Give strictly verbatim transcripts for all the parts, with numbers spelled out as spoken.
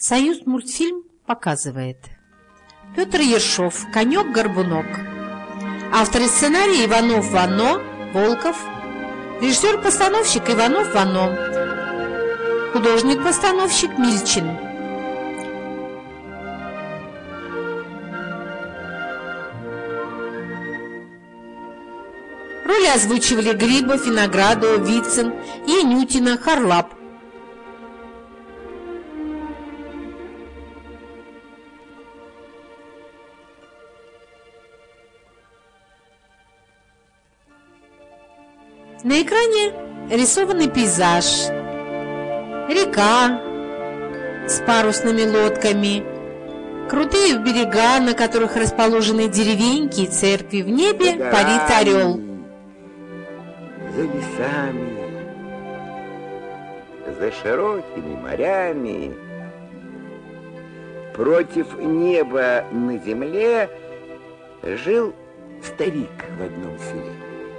Союзмультфильм показывает. Петр Ершов, «Конек-горбунок». Авторы сценария Иванов Вано, Волков. Режиссер-постановщик Иванов Вано. Художник-постановщик Мильчин. Роли озвучивали Грибов, Виноградова, Вицин, Янютина, Харлап. На экране рисованный пейзаж, река с парусными лодками, крутые берега, на которых расположены деревеньки и церкви, в небе парит орел. За лесами, за широкими морями, против неба на земле жил старик в одном селе.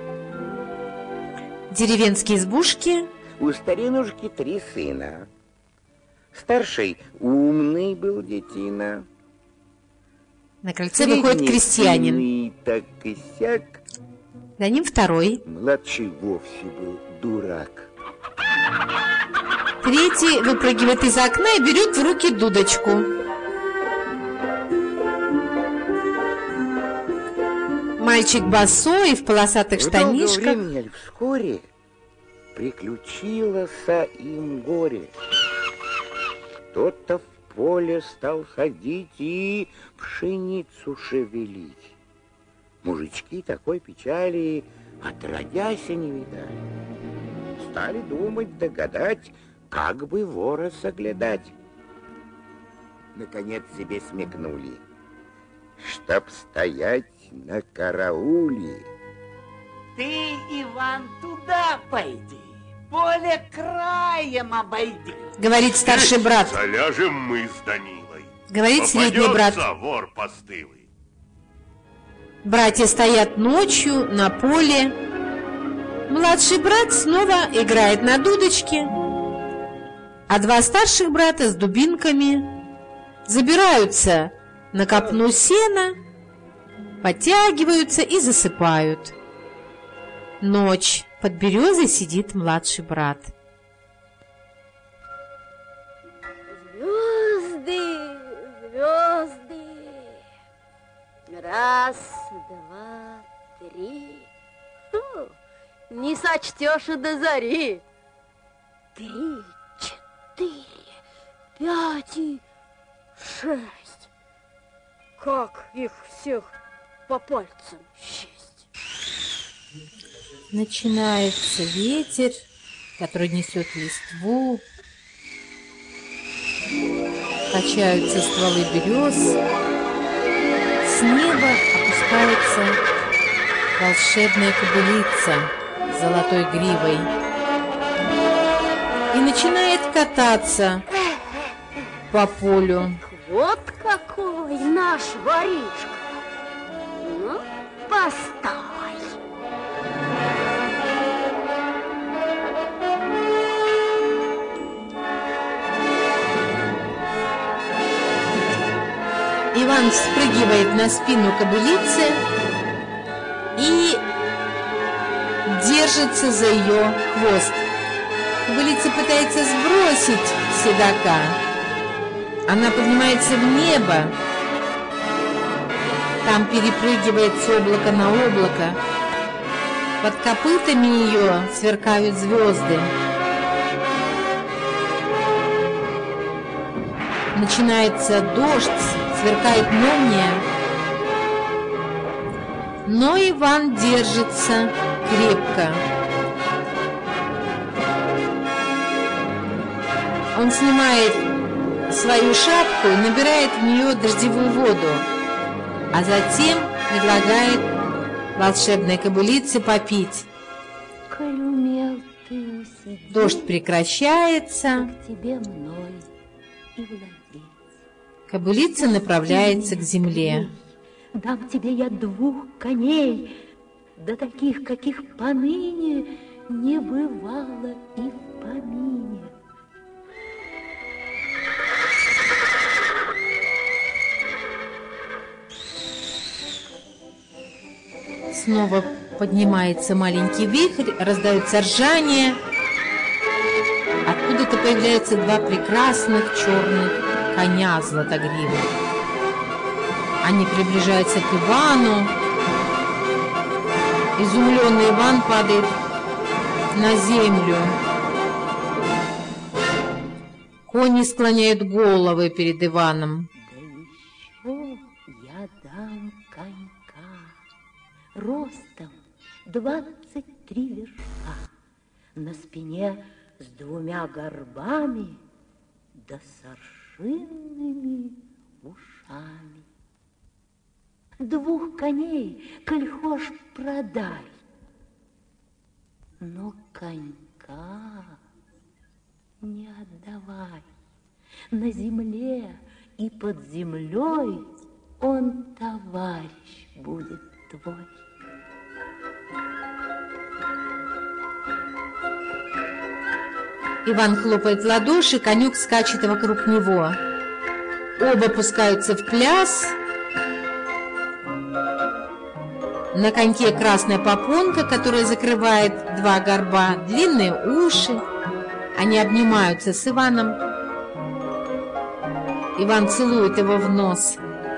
Деревенские избушки. У старинушки три сына. Старший умный был детина. На крыльце выходит крестьянин. Средний так и сяк. За ним второй. Младший вовсе был дурак. Третий выпрыгивает из окна и берет в руки дудочку. Мальчик босой в полосатых штанишках. В долгое время, вскоре приключилось им горе. Кто-то в поле стал ходить и пшеницу шевелить. Мужички такой печали отродясь не видали. Стали думать, догадать, как бы вора соглядать. Наконец себе смекнули, чтоб стоять на карауле. Ты, Иван, туда пойди, поле краем обойди, говорит старший брат. Заляжем мы с Данилой. Говорит средний брат. Вор постылый. Братья стоят ночью на поле. Младший брат снова играет на дудочке, а два старших брата с дубинками забираются на копну сена, подтягиваются и засыпают. Ночь. Под березой сидит младший брат. Звезды, звезды. Раз, два, три. Фу, не сочтешь и до зари. Три, четыре, пять и шесть. Как их всех по пальцам счесть? Начинается ветер, который несет листву. Качаются стволы берез. С неба опускается волшебная кобылица с золотой гривой и начинает кататься по полю. Вот какой наш воришка. Ну, постой. Иван спрыгивает на спину кобылицы и держится за ее хвост. Кобылица пытается сбросить седока. Она поднимается в небо. Там перепрыгивает с облака на облако. Под копытами ее сверкают звезды. Начинается дождь, сверкает молния. Но Иван держится крепко. Он снимает свою шапку и набирает в нее дождевую воду, а затем предлагает волшебной кобылице попить. Коль умел ты усидеть, Дождь прекращается. к тебе мной и владеть. Кобылица направляется к земле. Дам тебе я двух коней, да таких, каких поныне не бывало и в помине. Снова поднимается маленький вихрь, раздается ржание. Откуда-то появляются два прекрасных черных коня златогривых. Они приближаются к Ивану. Изумленный Иван падает на землю. Кони склоняют головы перед Иваном. Да еще я дам конька ростом двадцать три вершка, на спине с двумя горбами да с аршинными ушами. Двух коней, коль хошь, продай, но конька не отдавай. На земле и под землей он товарищ будет твой. Иван хлопает в ладоши, конюк скачет вокруг него. Оба пускаются в пляс. На коньке красная попонка, которая закрывает два горба, длинные уши. Они обнимаются с Иваном. Иван целует его в нос.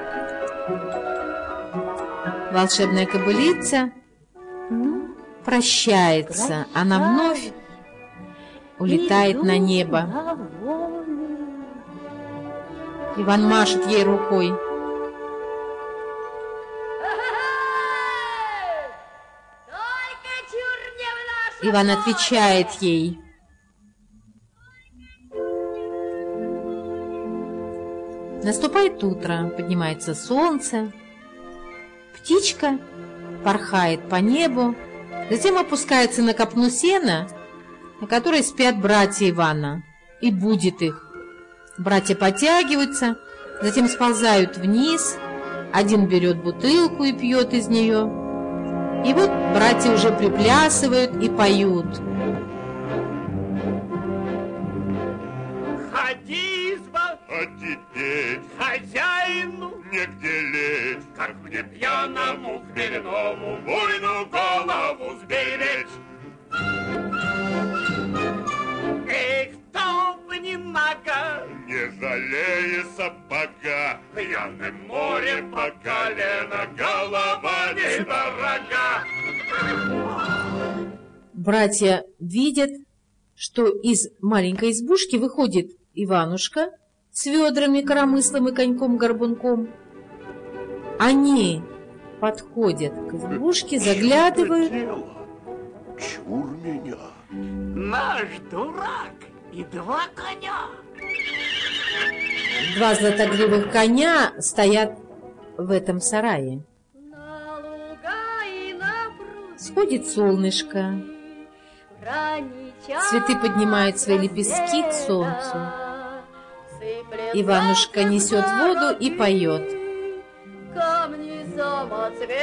Волшебная кобылица прощается. Она вновь улетает на небо. Иван машет ей рукой. Иван отвечает ей. Наступает утро, поднимается солнце. Птичка порхает по небу, затем опускается на копну сена, на которой спят братья Ивана, и будит их. Братья подтягиваются, затем сползают вниз. Один берет бутылку и пьет из нее. И вот братья уже приплясывают и поют. Ходи, изба, А теперь хозяину, негде лечь, как мне пьяному хмельному буйную голову сберечь. Эх, кто бы не нога, не жалея сапога, пьяным море по колено, голова недорога. Братья видят, что из маленькой избушки выходит Иванушка с ведрами, коромыслом и коньком-горбунком. Они подходят к избушке, заглядывают. дело? Чур меня. Наш дурак и два коня. Два златогривых коня стоят в этом сарае. На луга и на пруд Сходит солнышко. ранний Цветы поднимают свои лепестки к солнцу. Иванушка несет воду и поет. Камни самоцветы,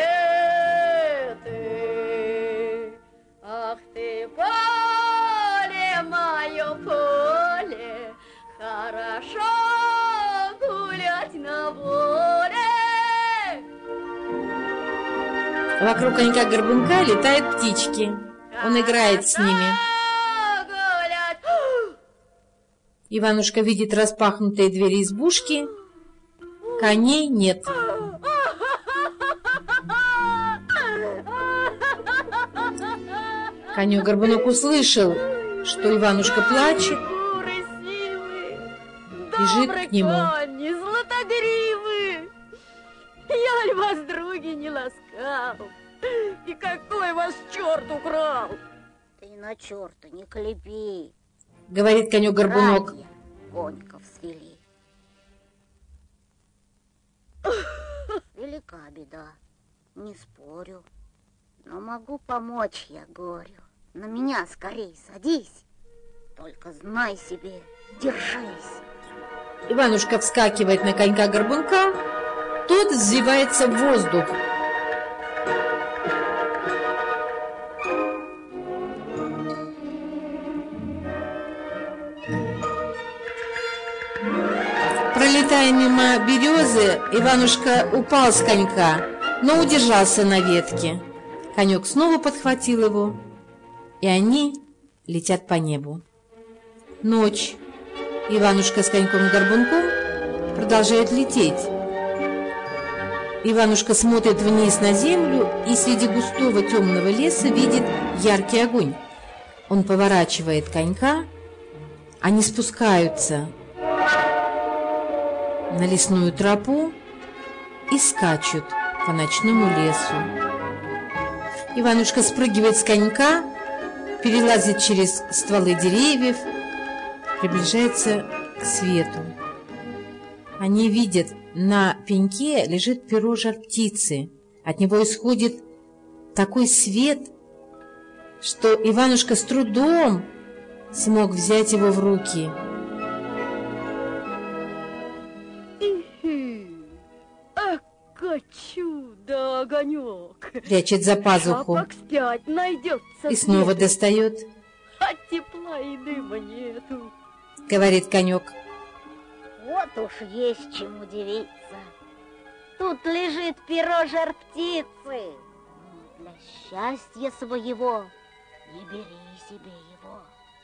ах ты, поле, мое поле, хорошо гулять на воле. Вокруг конька-горбунка летают птички. Он играет с ними. Иванушка видит распахнутые двери избушки. Коней нет. Конек-горбунок услышал, что Иванушка плачет, бежит к нему. Не златогривы, я ль вас, други, не ласкал? И какой вас черт украл? Ты на черта не клепи. Говорит конек-горбунок. Братья коньков свели. Велика беда, не спорю, но могу помочь я горю. На меня скорей садись, только знай себе, держись. Иванушка вскакивает на конька-горбунка, тот взвивается в воздух. Пролетая мимо березы, Иванушка упал с конька, но удержался на ветке. Конек снова подхватил его, и они летят по небу. Ночь. Иванушка с коньком-горбунком продолжают лететь. Иванушка смотрит вниз на землю и среди густого темного леса видит яркий огонь. Он поворачивает конька, они спускаются на лесную тропу и скачут по ночному лесу. Иванушка спрыгивает с конька, перелазит через стволы деревьев, приближается к свету. Они видят, на пеньке лежит перо жар-птицы. От него исходит такой свет, что Иванушка с трудом смог взять его в руки. Чудо, огонек. Прячет за пазуху. И снова достает. А тепла и дыма нету, говорит конек. Вот уж есть чем удивиться. Тут лежит перо жар-птицы. Для счастья своего не бери себе его.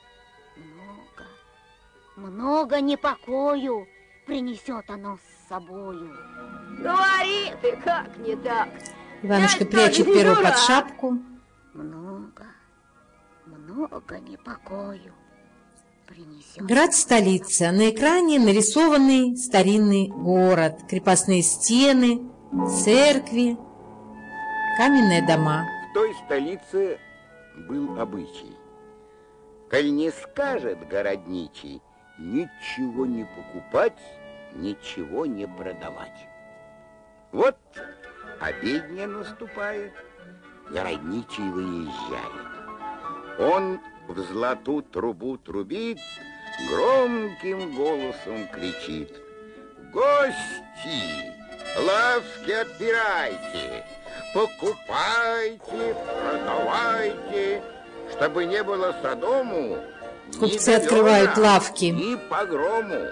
Много, много непокою принесет оно с собою. Говори ты, как не так. Иванушка прячет перо под шапку. Много, много непокою принесет. Град-столица. На экране нарисованный старинный город. Крепостные стены, церкви, каменные дома. В той столице был обычай. Коль не скажет городничий, ничего не покупать, ничего не продавать. Вот обедня наступает, городничий выезжает. Он в золотую трубу трубит, громким голосом кричит: гости, лавки отбирайте, покупайте, продавайте, чтобы не было содому. Купцы открывают лавки. И погрому.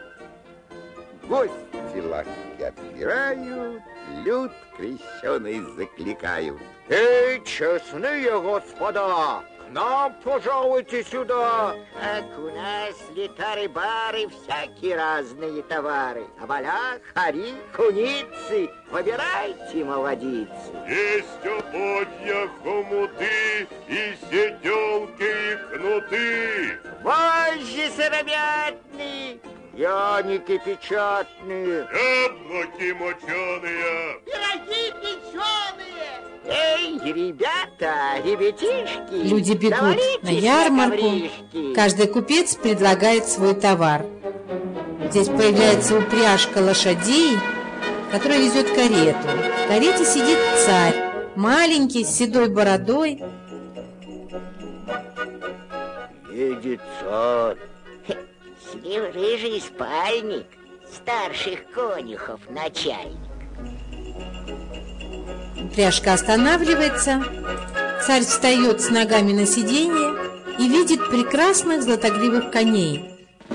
Гости лавки отбирают, люд крещеный закликают. Эй, честные господа, к нам пожалуйте сюда. Как у нас летары-бары, всякие разные товары. А балях, хари, куницы, выбирайте, молодицы. Есть ободья, хомуты, и сетелки, и кнуты. Вожжи сыромятные, пряники печатные, Яблоки моченые, пироги печеные. Эй, ребята, ребятишки, Люди бегут на ярмарку. Каждый купец предлагает свой товар. Здесь появляется упряжка лошадей, которая везет карету. В карете сидит царь, маленький, с седой бородой. Едет царь. С ним рыжий спальник, старших конюхов начальник. Упряжка останавливается. Царь встает с ногами на сиденье и видит прекрасных златогривых коней.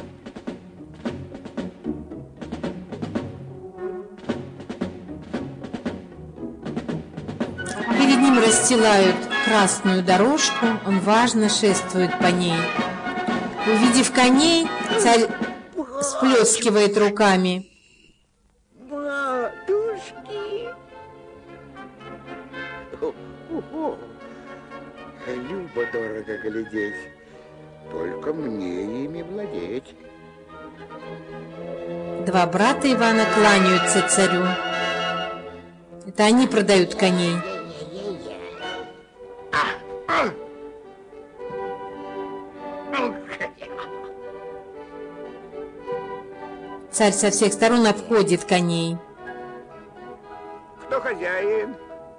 Перед ним расстилают красную дорожку, он важно шествует по ней. Увидев коней, царь сплескивает руками. Матушки! Любо-дорого глядеть, только мне ими владеть. Два брата Ивана кланяются царю. Это они продают коней. Царь со всех сторон обходит коней. Кто хозяин?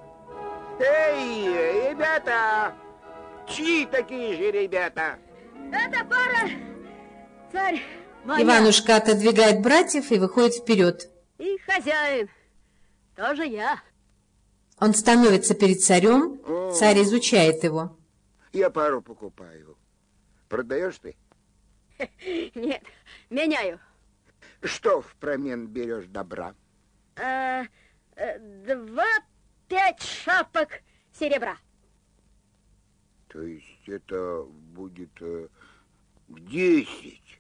Эй, ребята! Чьи такие же ребята? Это пара, царь, моя. Иванушка отодвигает братьев и выходит вперед. И хозяин, тоже я. Он становится перед царем, царь изучает его. Я пару покупаю. Продаешь ты? Нет, меняю. Что впромен берешь добра? А, два, пять шапок серебра. То есть это будет э, десять.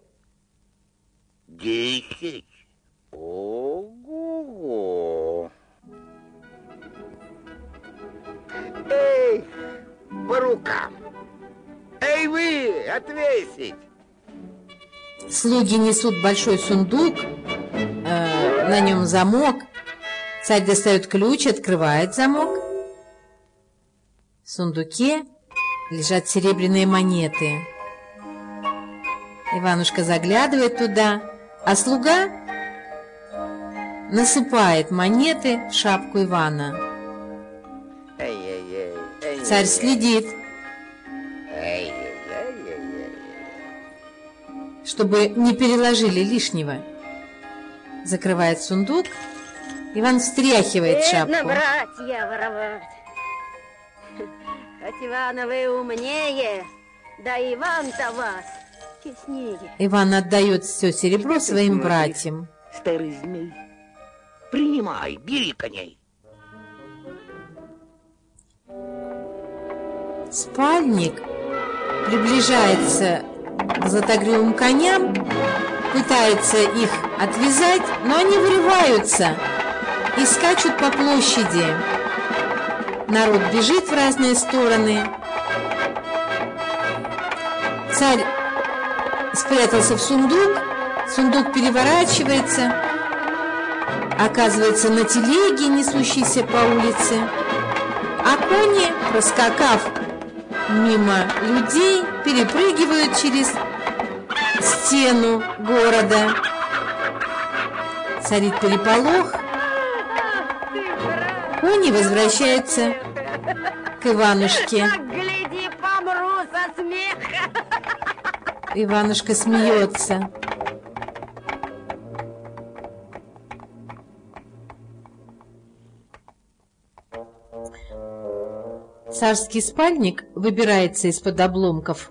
Десять? Ого! Эй, по рукам! Эй, вы, отвесить! Слуги несут большой сундук, э, на нем замок. Царь достает ключ, открывает замок. В сундуке лежат серебряные монеты. Иванушка заглядывает туда, а слуга насыпает монеты в шапку Ивана. Царь следит, чтобы не переложили лишнего. Закрывает сундук. Иван встряхивает шапку. Бедно, братья, воровать. Хоть, Ивана, вы умнее, да Иван-то вас честнее. Иван отдает все серебро своим братьям. Старый змей, принимай, бери коней. Спальник приближается к златогривым коням, пытается их отвязать, но они вырываются и скачут по площади. Народ бежит в разные стороны. Царь спрятался в сундук, сундук переворачивается, оказывается на телеге, несущейся по улице, а кони, проскакав мимо людей, перепрыгивают через стену города. Царит переполох. Кони возвращаются к Иванушке. Гляди, помру со смеха. Иванушка смеется. Царский спальник выбирается из-под обломков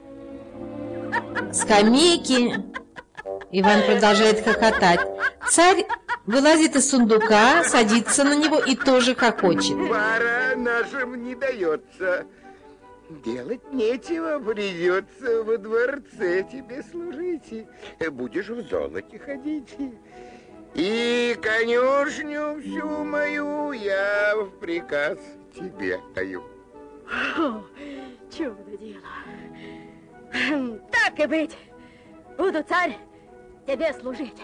скамейки. Иван продолжает хохотать. Царь вылазит из сундука, садится на него и тоже хохочет. Пара нашим не дается. Делать нечего, придется во дворце тебе служить. Будешь в золоте ходить. И конюшню всю мою я в приказ тебе даю. О, чудо дело. Так и быть. Буду, царь, тебе служить.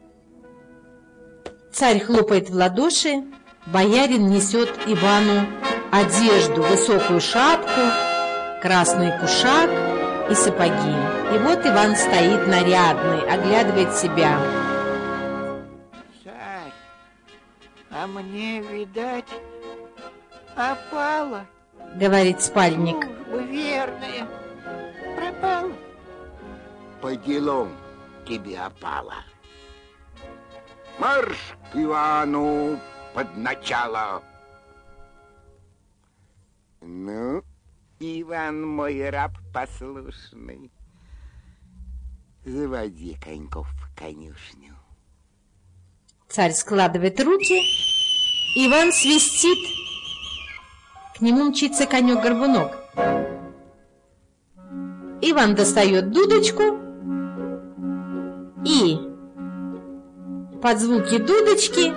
Царь хлопает в ладоши, боярин несет Ивану одежду, высокую шапку, красный кушак и сапоги. И вот Иван стоит нарядный, оглядывает себя. Царь, а мне, видать, опала. Говорит спальник. Служба верная пропала. По делам тебе опала. Марш к Ивану под начало. Ну, Иван мой раб послушный, заводи коньков в конюшню. Царь складывает руки, Иван свистит. К нему мчится конек-горбунок. Иван достает дудочку и под звуки дудочки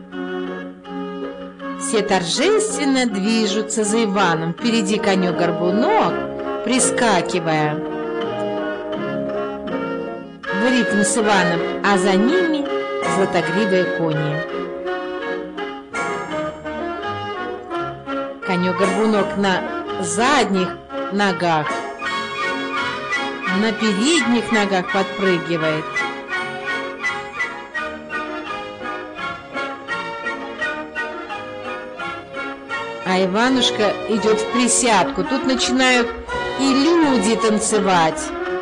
все торжественно движутся за Иваном. Впереди конек-горбунок, прискакивая в ритм с Иваном, а за ними златогривые кони. Конек-горбунок на задних ногах, на передних ногах подпрыгивает. А Иванушка идет в присядку. Тут начинают и люди танцевать.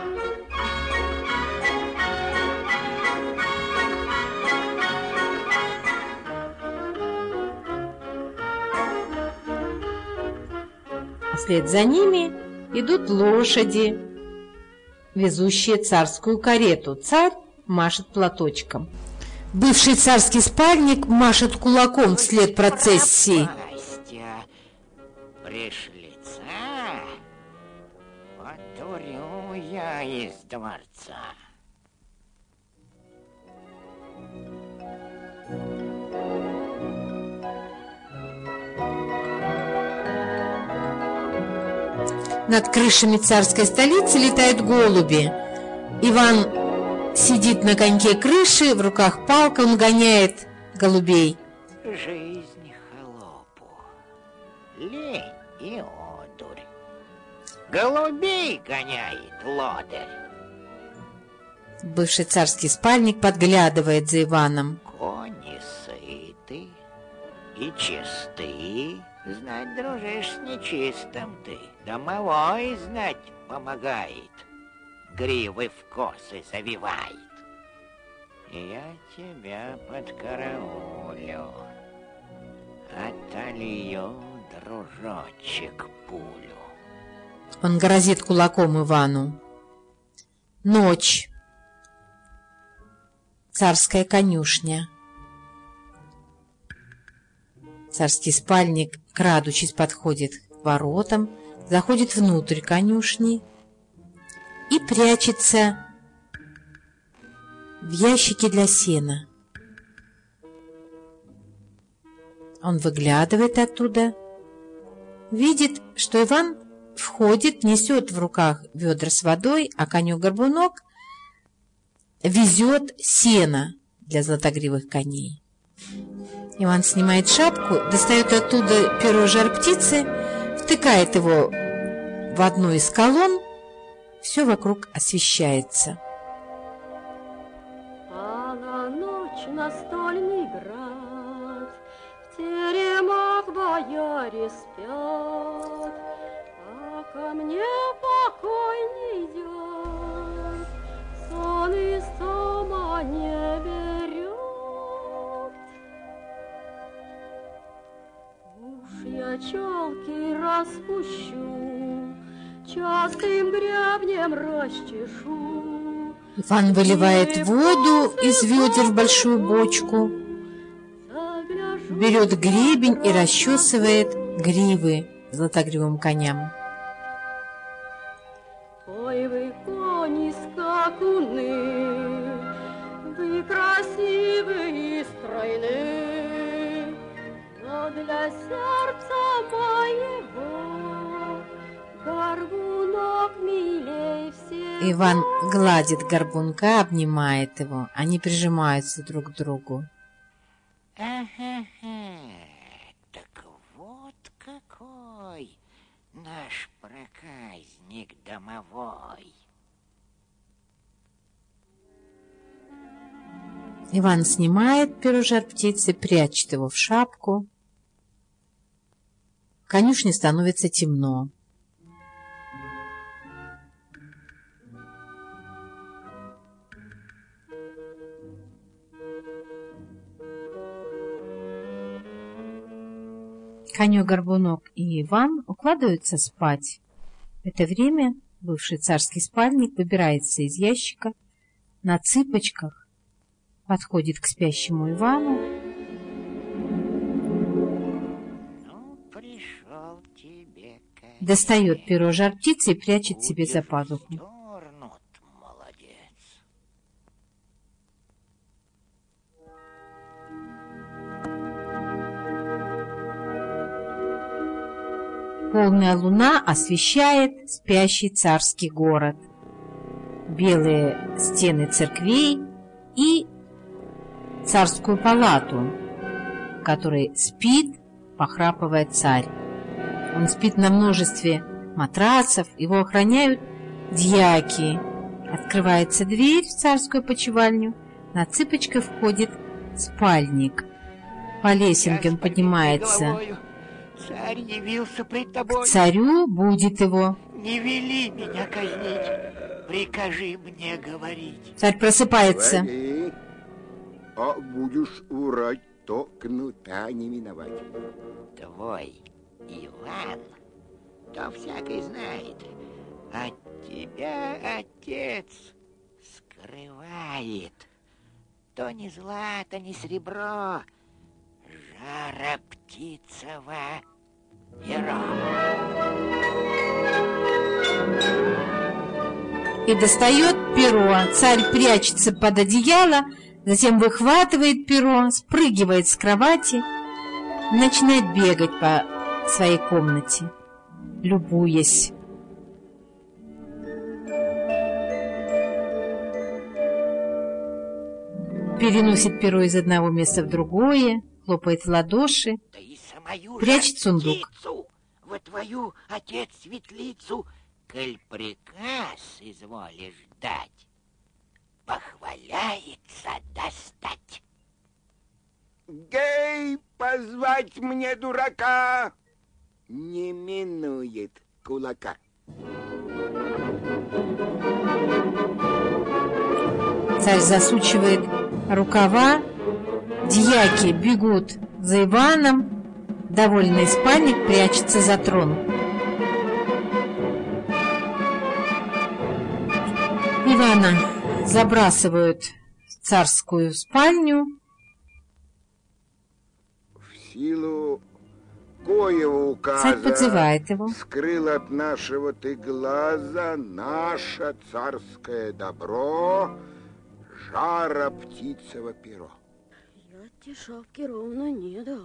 Вслед за ними идут лошади, везущие царскую карету. Царь машет платочком. Бывший царский спальник машет кулаком вслед процессии. пришлица, подурю я из дворца. Над крышами царской столицы летают голуби. Иван сидит на коньке крыши, в руках палка, он гоняет голубей. Жизнь холопу, лень и одурь. Голубей гоняет лодырь. Бывший царский спальник подглядывает за Иваном. Кони сыты и чисты. Знать, дружишь, с нечистым ты. Домовой знать помогает. Гривы в косы завивает. Я тебя подкараулю. Отолью, дружочек, пулю. Он грозит кулаком Ивану. Ночь. Царская конюшня. Царский спальник, крадучись, подходит к воротам, заходит внутрь конюшни и прячется в ящике для сена. Он выглядывает оттуда, видит, что Иван входит, несет в руках ведра с водой, а конек-горбунок везет сено для златогривых коней. Иван снимает шапку, достает оттуда перо жар-птицы, втыкает его в одну из колонн, все вокруг освещается. Пала ночь, настольный град, в теремах бояре спят, а ко мне покой не идет, сон из дома не берет. Уж я челки распущу, частым гребнем расчешу. Иван выливает воду из ведер в большую бочку, берет гребень и расчесывает гривы златогривым коням. Ой, вы кони скакуны, вы красивые и стройны, но для сердца моего горбунок милей всех. Иван гладит горбунка, обнимает его. Они прижимаются друг к другу. Ага-га, так вот какой наш проказник домовой. Иван снимает перо жар-птицы, прячет его в шапку. В конюшне становится темно. Конек-горбунок и Иван укладываются спать. В это время бывший царский спальник выбирается из ящика, на цыпочках подходит к спящему Ивану. Ну, пришел тебе конец. Достает перо жар-птицы и прячет себе за пазуху. Дернут, молодец. Полная луна освещает спящий царский город, белые стены церквей и царскую палату, в которой спит, похрапывая царь. Он спит на множестве матрацев, его охраняют дьяки. Открывается дверь в царскую почевальню, на цыпочках входит спальник. По лесенке он поднимается. Царь явился пред К тобой. царю будет его. Не вели меня казнить, прикажи мне говорить. Царь просыпается. Говори, а будешь врать, то кнута не миновать. Твой Иван, то всякий знает, от тебя отец скрывает. То не злато, не серебро, жара птицева перо. И достает перо. Царь прячется под одеяло, затем выхватывает перо, спрыгивает с кровати, начинает бегать по своей комнате, любуясь. Переносит перо из одного места в другое, хлопает в ладоши, Да и самую прячет сундук. птицу во твою, отец, светлицу, коль приказ изволишь дать, похваляется достать. Гей, позвать мне дурака не минует кулака. Царь засучивает рукава, дьяки бегут за Иваном, довольный спальник прячется за трон. Ивана забрасывают в царскую спальню. В силу коего указа Царь подзывает его. скрыл от нашего ты глаза наше царское добро, жара птицево перо. Я тебе шапки ровно не дал.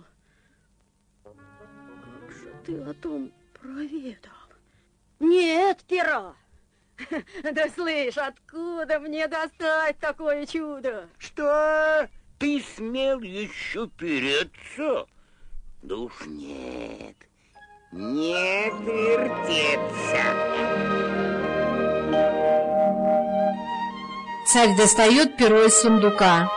Как же ты о том проведал? Нет пера! Да слышь, откуда мне достать такое чудо? Что? Ты смел еще переться? Да уж нет, не вертеться. Царь достает перо из сундука.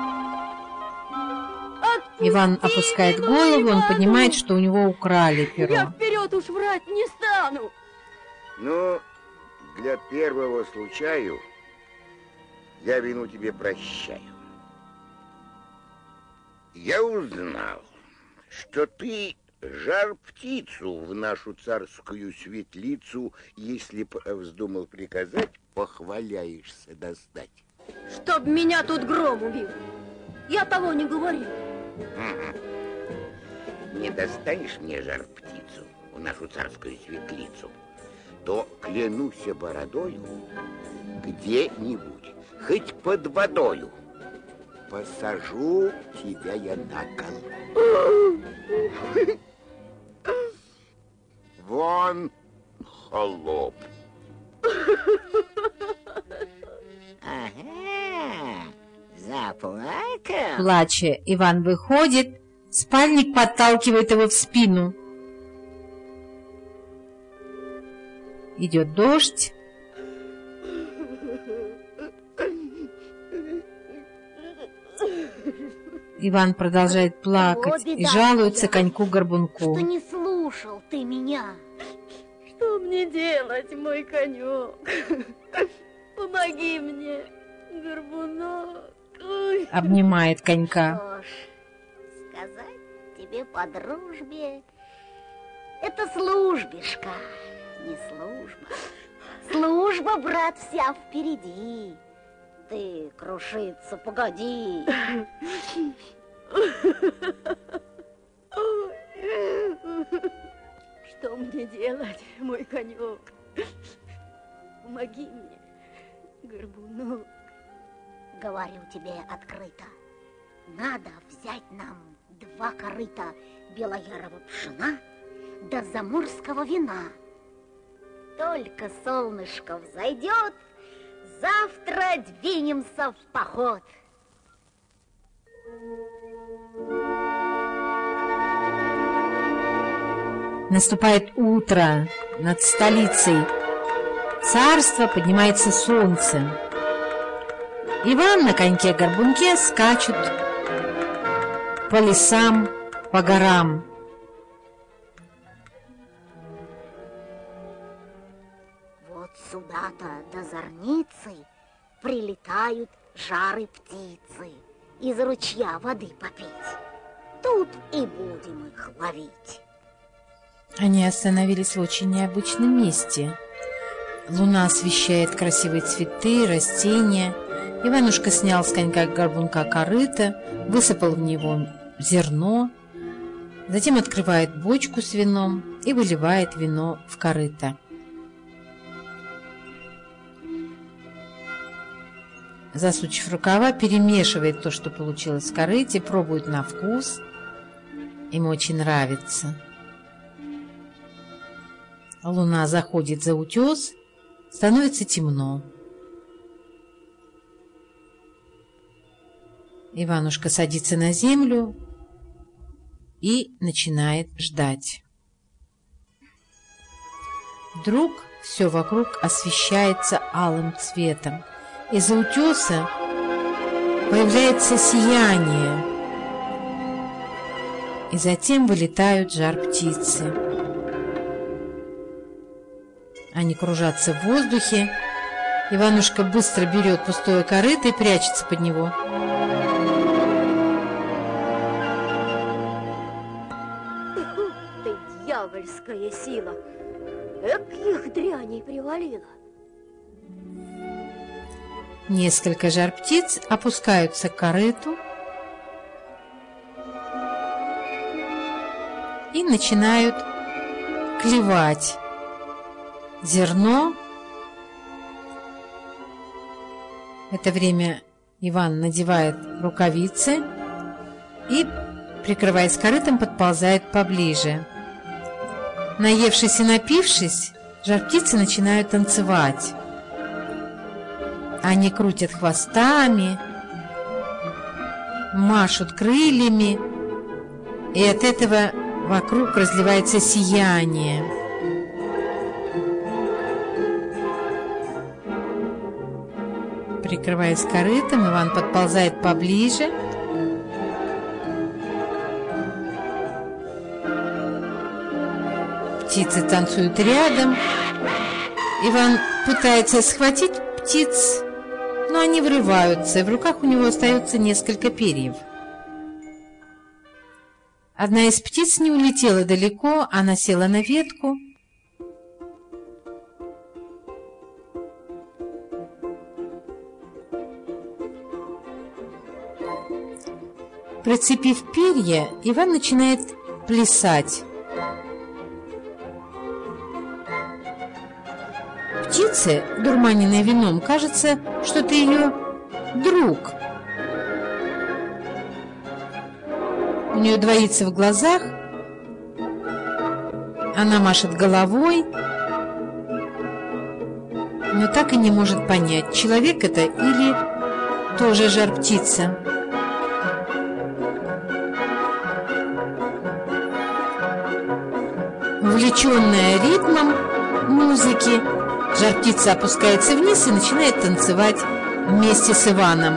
Отпусти Иван опускает меня, голову, он Ивану! понимает, что у него украли Я перо. вперед уж врать не стану. Ну, для первого случаю я вину тебе прощаю. Я узнал, что ты жар-птицу в нашу царскую светлицу, если б вздумал приказать, похваляешься достать. Чтоб меня тут гром убил. Я того не говорил. Не достанешь мне жар-птицу в нашу царскую светлицу, то клянусь бородою, где-нибудь, хоть под водою, посажу тебя я на кол. Вон, холоп. Ага, заплакал. Плача, Иван выходит, спальник подталкивает его в спину. Идет дождь. Иван продолжает плакать и жалуется коньку-горбунку. Что не слушал ты меня. Что мне делать, мой конек? Помоги мне, горбунок. Ой. Обнимает конька. Что ж, сказать тебе по дружбе, это службишка, не служба. Служба, брат, вся впереди. Ты крушиться погоди. Что мне делать, мой конек? Помоги мне, горбунок. Говорю тебе открыто, надо взять нам два корыта белоярого пшена да заморского вина. Только солнышко взойдет, завтра двинемся в поход. Наступает утро над столицей. Царство, поднимается солнце. Иван на коньке-горбунке скачут по лесам, по горам. Вот сюда-то до зорницы прилетают жары птицы из ручья воды попить. Тут и будем их ловить. Они остановились в очень необычном месте. Луна освещает красивые цветы, растения. Иванушка снял с конька-горбунка корыто, высыпал в него зерно, Затем открывает бочку с вином и выливает вино в корыто. Засучив рукава, перемешивает то, что получилось в корыте, пробует на вкус. Ему очень нравится. Луна заходит за утес, становится темно. Иванушка садится на землю и начинает ждать. Вдруг все вокруг освещается алым цветом. Из-за утеса появляется сияние, и затем вылетают жар-птицы. Они кружатся в воздухе. Иванушка быстро берет пустое корыто и прячется под него. Ты дьявольская сила! Эких дряней привалила! Несколько жар-птиц опускаются к корыту и начинают клевать зерно. В это время Иван надевает рукавицы и, прикрываясь корытом, подползает поближе. Наевшись и напившись, жар-птицы начинают танцевать. Они крутят хвостами, машут крыльями, и от этого вокруг разливается сияние. Прикрываясь корытом, Иван подползает поближе. Птицы танцуют рядом. Иван пытается схватить птиц, но они вырываются, и в руках у него остается несколько перьев. Одна из птиц не улетела далеко, она села на ветку. Прицепив перья, Иван начинает плясать. Птице, дурманенной вином, кажется, что ты ее друг. У нее двоится в глазах, она машет головой, но так и не может понять, человек это или тоже жар-птица. Увлеченная ритмом музыки, жар-птица опускается вниз и начинает танцевать вместе с Иваном.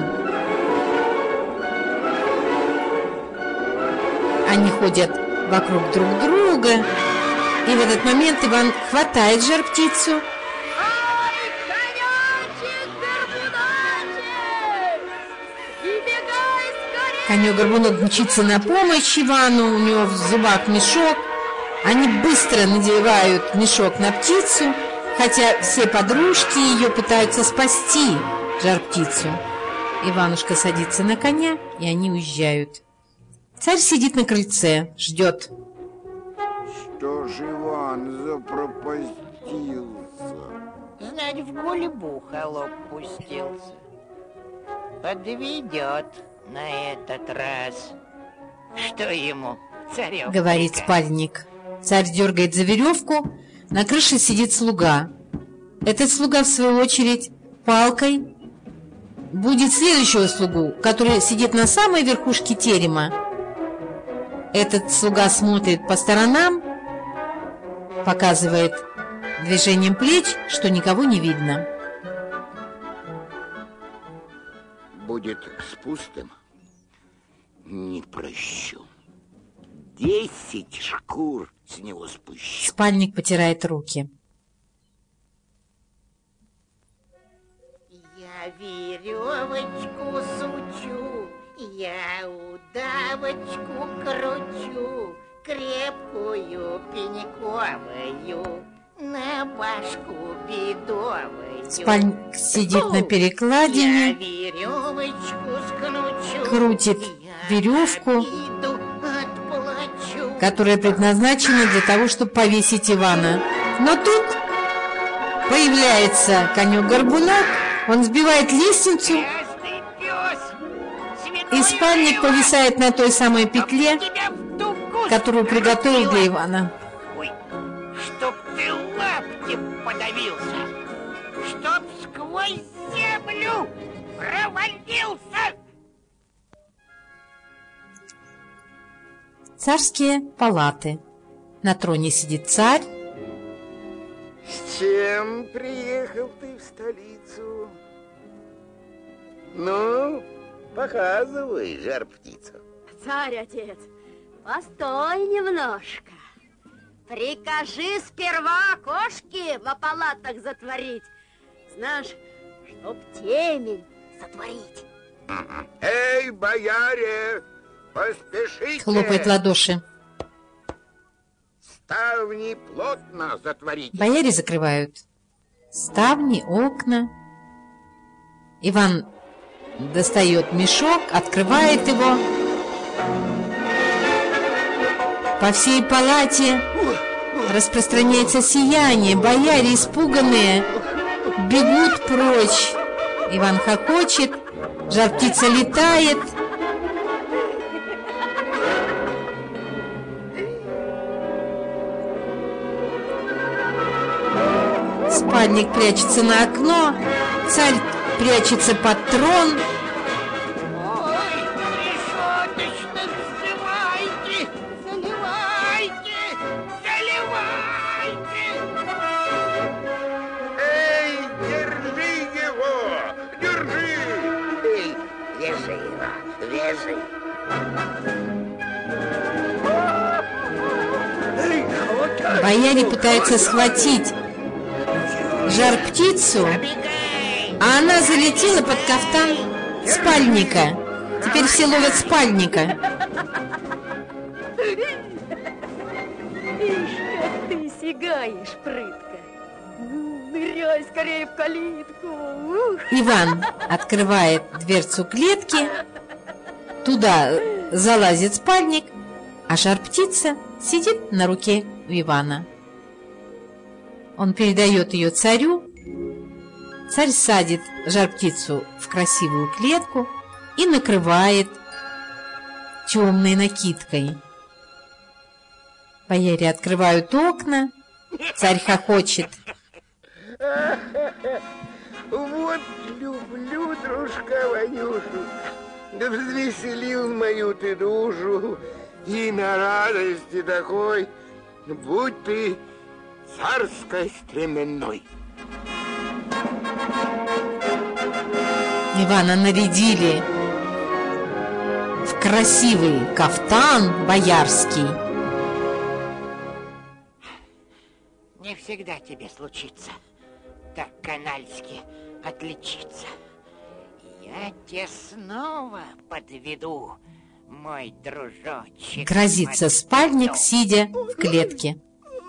Они ходят вокруг друг друга, и в этот момент Иван хватает жар-птицу. Ай, конячек, горбуночек! Прибегай скорее! Конек-горбунок мчится на помощь Ивану, у него в зубах мешок. Они быстро надевают мешок на птицу, хотя все подружки ее пытаются спасти жар-птицу. Иванушка садится на коня, и они уезжают. Царь сидит на крыльце, ждет. Что ж Иван запропастился? Знать, в гульбу холоп пустился. Подведет на этот раз. Что ему, царев? Говорит спальник. Царь дергает за веревку, на крыше сидит слуга. Этот слуга, в свою очередь, палкой будет следующего слугу, который сидит на самой верхушке терема. Этот слуга смотрит по сторонам, показывает движением плеч, что никого не видно. Будет с пустым, не прощу. Десять шкур с него спущу. Спальник потирает руки. Я веревочку сучу, я удавочку кручу, крепкую пеньковую, на башку бедовую. Спальник сидит на перекладине, Я веревочку скручу, крутит я веревку. обиду отплачу, которая предназначена для того, чтобы повесить Ивана. Но тут появляется конек-горбунок, он сбивает лестницу, и спальник повисает на той самой петле, которую приготовил для Ивана. Ой, чтоб ты лапти подавился, чтоб сквозь землю провалился. Царские палаты. На троне сидит царь. С чем приехал ты в столицу? Ну, показывай, жар-птицу. Царь-отец, постой немножко. Прикажи сперва окошки во палатах затворить. Знаешь, чтоб темень сотворить. Эй, бояре, поспешите! Хлопает ладоши. Ставни плотно затворите. Бояре закрывают ставни, окна. Иван достает мешок, открывает его. По всей палате распространяется сияние. Бояре, испуганные, бегут прочь. Иван хохочет, жар-птица летает. Спальник прячется на окно, царь прячется под трон. Ой, решеточно сзывайте, заливайте, заливайте. Эй, держи его! Держи! Эй, вешай его, вешай! Бояре пытаются схватить жар-птицу, а она залетела под кафтан спальника. Теперь все ловят спальника. Ишь, как ты сигаешь, прытко. Ну, ныряй скорее в калитку. Ух. Иван открывает дверцу клетки, туда залазит спальник, а жар-птица сидит на руке у Ивана. Он передает ее царю. Царь садит жар-птицу в красивую клетку и накрывает темной накидкой. Бояре открывают окна. Царь хохочет. Вот люблю, дружка Ванюшу. Да взвеселил мою ты душу. И на радости такой, будь ты царской стременной. Ивана нарядили в красивый кафтан боярский. Не всегда тебе случится так канальски отличиться. Я тебя снова подведу, мой дружочек. Грозится спальник, сидя в клетке.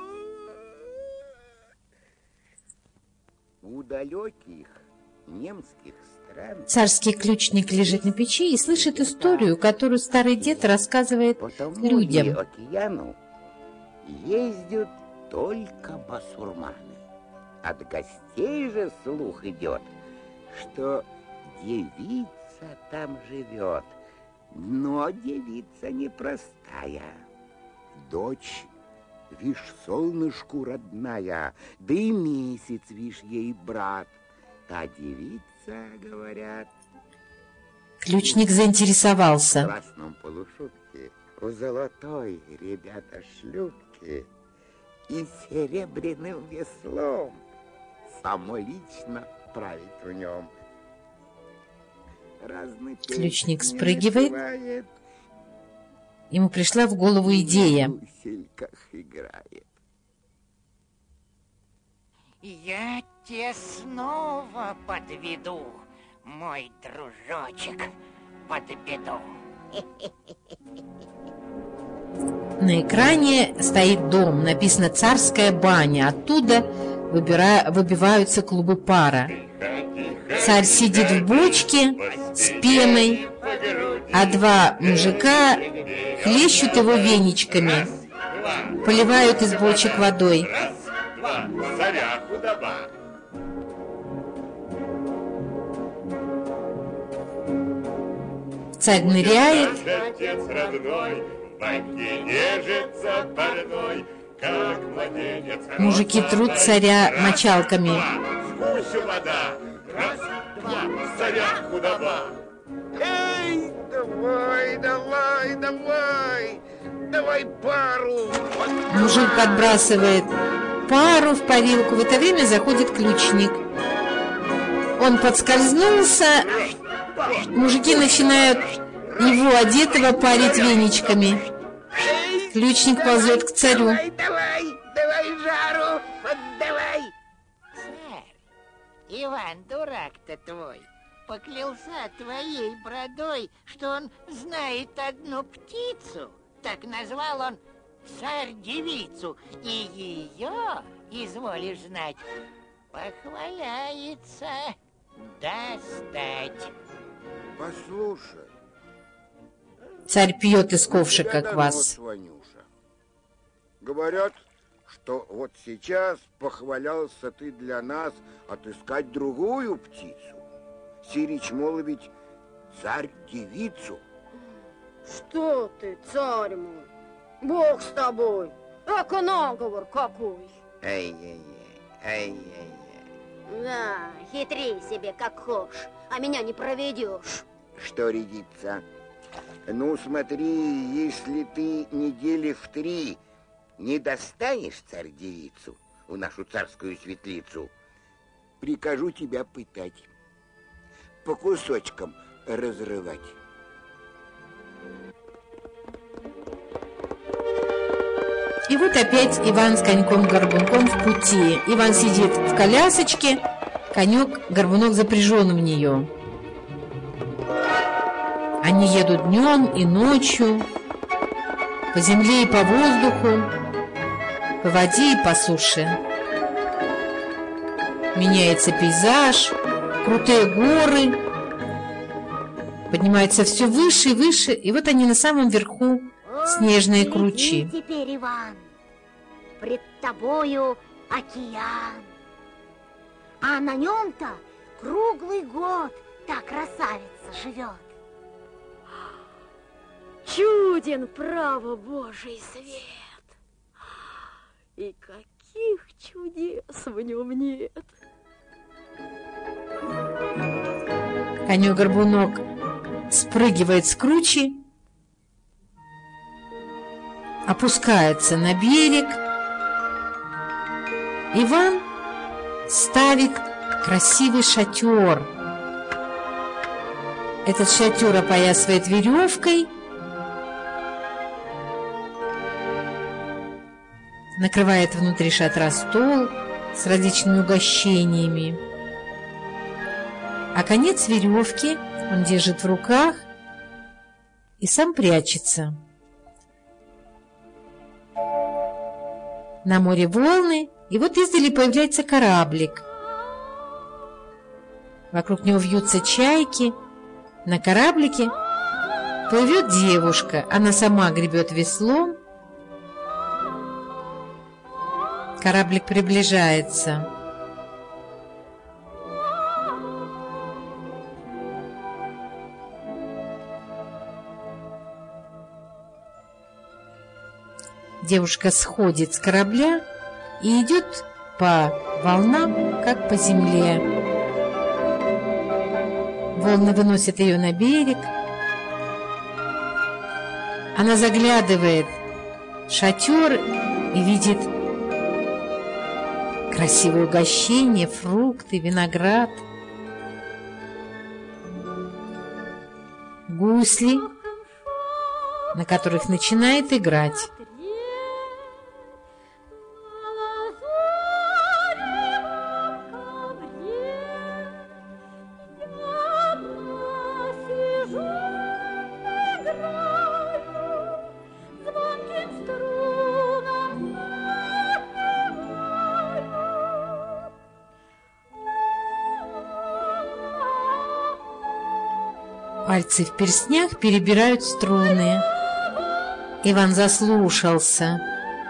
У далеких немских стран Царский ключник лежит на печи и слышит историю, которую старый дед рассказывает людям. по океану ездят только басурманы. От гостей же слух идет, что девица там живет, но девица непростая. Дочь, вишь, солнышку родная, да и месяц, вишь, ей брат. Та девица, говорят, Ключник в заинтересовался. красном полушубке, у золотой, ребята, шлюпки и серебряным веслом. Само лично правит в нем. Разные Ключник песни спрыгивает. напевает, Ему пришла в голову идея. на гусельках играет. Я тебя снова подведу, мой дружочек, подведу. На экране стоит дом, написано «Царская баня». Оттуда выбира... выбиваются клубы пара. Царь сидит в бочке с пеной, а два мужика хлещут его веничками, поливают из бочек водой. Раз, два, царя худоба. Царь ныряет. Наш отец родной, в баньке нежится больной, как младенец. Мужики трут царя мочалками. С гуся вода. Раз, два, царя худоба. Эй, давай, давай, давай, давай пару. Мужик подбрасывает пару в парилку. В это время заходит ключник. Он подскользнулся. Мужики начинают его одетого парить веничками. Ключник ползет к царю. Давай, давай, давай жару, вот давай. Царь, Иван, дурак-то твой, поклялся твоей бородой, что он знает одну птицу. Так назвал он царь-девицу, и ее, изволишь знать, похваляется достать. Послушай. Царь пьет из ковшика тебя квас. зовут Ванюша. Говорят, что вот сейчас похвалялся ты для нас отыскать другую птицу. Сирич, мол, ведь царь-девицу. Что ты, царь мой? Бог с тобой. Эко наговор какой. Ай-яй-яй, ай-яй-яй. Да, хитри себе как хочешь, а меня не проведешь. Что рядится? Ну, смотри, если ты недели в три не достанешь царь-девицу в нашу царскую светлицу, прикажу тебя пытать, по кусочкам разрывать. И вот опять Иван с коньком-горбунком в пути. Иван сидит в колясочке, конек-горбунок запряжен в нее. Они едут днем и ночью, по земле и по воздуху, по воде и по суше. Меняется пейзаж, крутые горы, поднимаются все выше и выше, и вот они на самом верху, снежные кручи. Гляди теперь, Иван, пред тобою океан, а на нем-то круглый год та красавица живет. Чуден, право, Божий свет. И каких чудес в нем нет. Конек-горбунок спрыгивает с кручи, опускается на берег. Иван ставит красивый шатер. Этот шатер опоясывает веревкой, накрывает внутри шатра стол с различными угощениями. А конец веревки он держит в руках и сам прячется. На море волны, и вот издали появляется кораблик. Вокруг него вьются чайки. На кораблике плывет девушка. Она сама гребет веслом. Кораблик приближается. Девушка сходит с корабля и идет по волнам, как по земле. Волны выносят ее на берег. Она заглядывает в шатер и видит красивое угощение, фрукты, виноград, гусли, на которых начинает играть. Пальцы в перстнях перебирают струны. Иван заслушался.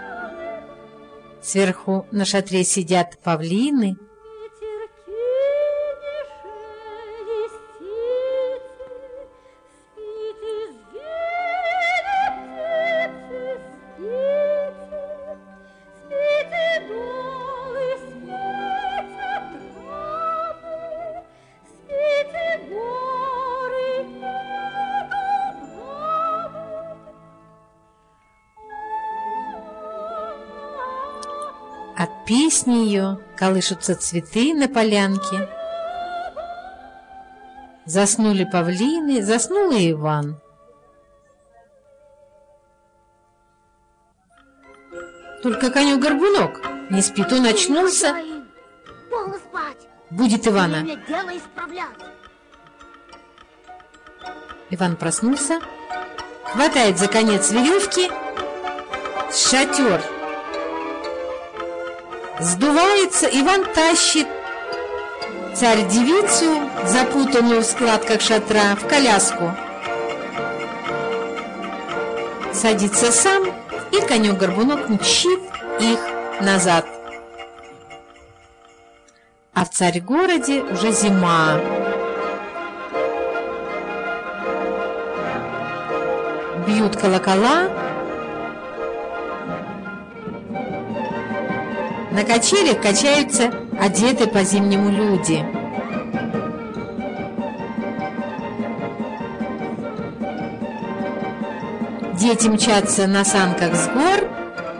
Сверху на шатре сидят павлины. От песни ее колышутся цветы на полянке. Заснули павлины, заснул и Иван. Только конек-горбунок не спит, он очнулся. Полно спать. Будет Ивана. Время дело исправлять. Иван проснулся, хватает за конец веревки, шатер сдувается, Иван тащит царь-девицу, запутанную в складках шатра, в коляску. Садится сам, и конек-горбунок мчит их назад. А в царь-городе уже зима. Бьют колокола. На качелях качаются одетые по-зимнему люди. Дети мчатся на санках с гор.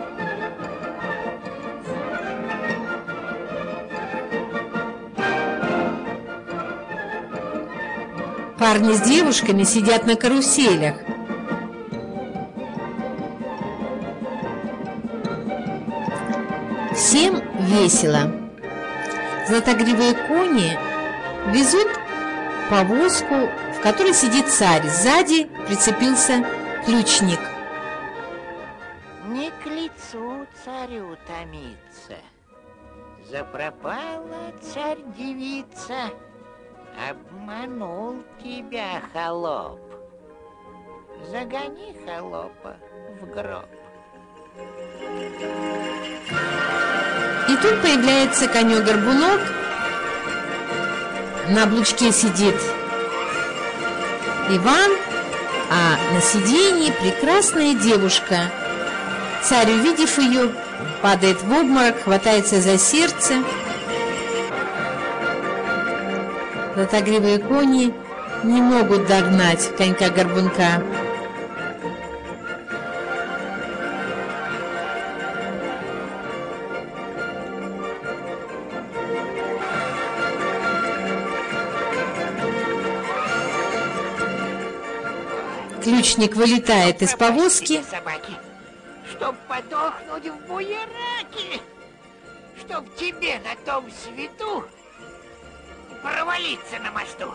Парни с девушками сидят на каруселях. Всем весело. Златогривые кони везут повозку, в которой сидит царь. Сзади прицепился ключник. Не к лицу царю томиться. Запропала царь-девица, обманул тебя холоп. Загони холопа в гроб. И тут появляется конек-горбунок. На облучке сидит Иван, а на сиденье прекрасная девушка. Царь, увидев ее, падает в обморок, хватается за сердце. Златогривые кони не могут догнать конька-горбунка. Ключник вылетает из повозки. Собаки, чтоб подохнуть в буераке, чтоб тебе на том свету провалиться на мосту.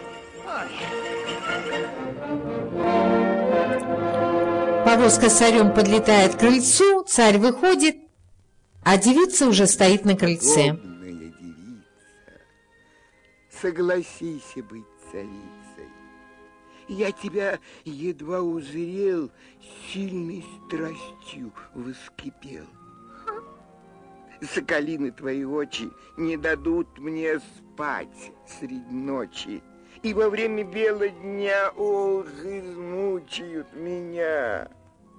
Ой. Повозка с царем подлетает к крыльцу, царь выходит, а девица уже стоит на крыльце. Умная девица, согласись быть царицей. Я тебя едва узрел, сильной страстью вскипел. Соколины твои очи не дадут мне спать средь ночи, и во время бела дня, ох, измучают меня.